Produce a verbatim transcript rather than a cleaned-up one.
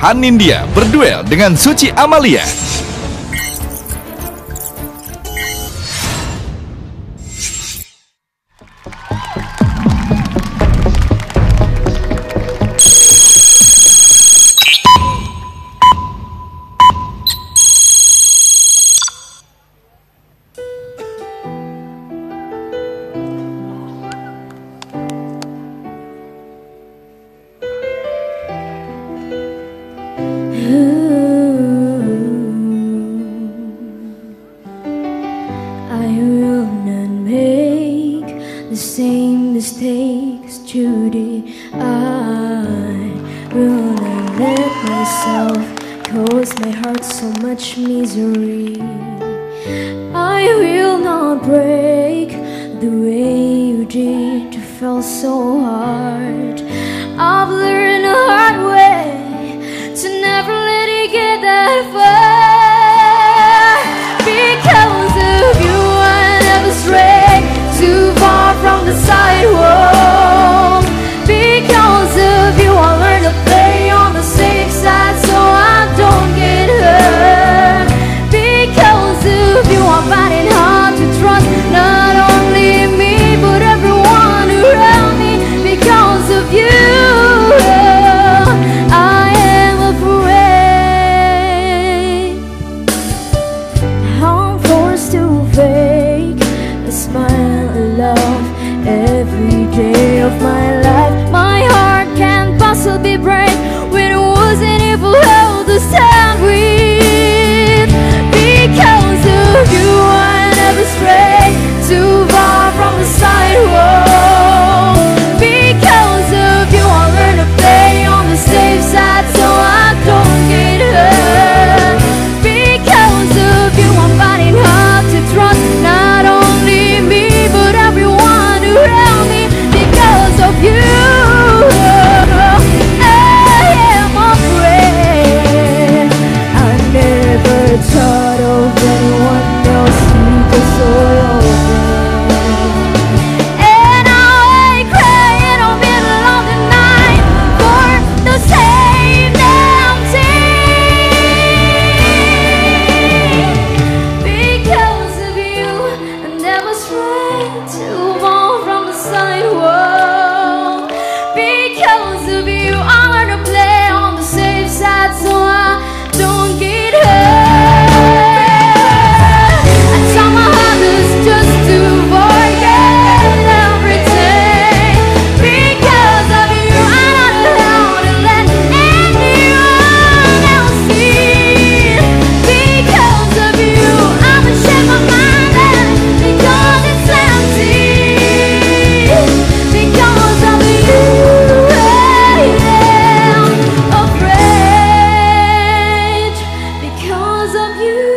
Anindya berduel dengan Suci Amalia. I will not make the same mistakes, Judy. I will not let myself cause my heart so much misery. I will not break the way you did. You felt so hard. I've learned the hard way to never let it get that far. Because of you I never stray too far from the sidewalk. Because of you I learned to play on the safe side so I don't get hurt. Because of you I'm finding hard to trust not only me but everyone around me. Because of you every day of my life. My heart can't possibly break when it wasn't even held to stand with. Because of you I never stray too far from the sidewalk. Because of you I learned to play on the safe side so I don't get hurt. Because of you I'm finding hard to trust not only me but everyone around me. Because of you I am afraid. I never thought of anyone else, just so and now I cry in the middle of the night for the same damn thing. Because of you I never strayed too far from the sidewalk. Because of you I learned to play on the safe side so I don't get hurt. I try my hardest just to forget everything. Because of you I don't know how to let anyone else see. Because of you I would share my mind and because it's empty. Because of you I am afraid. Because of you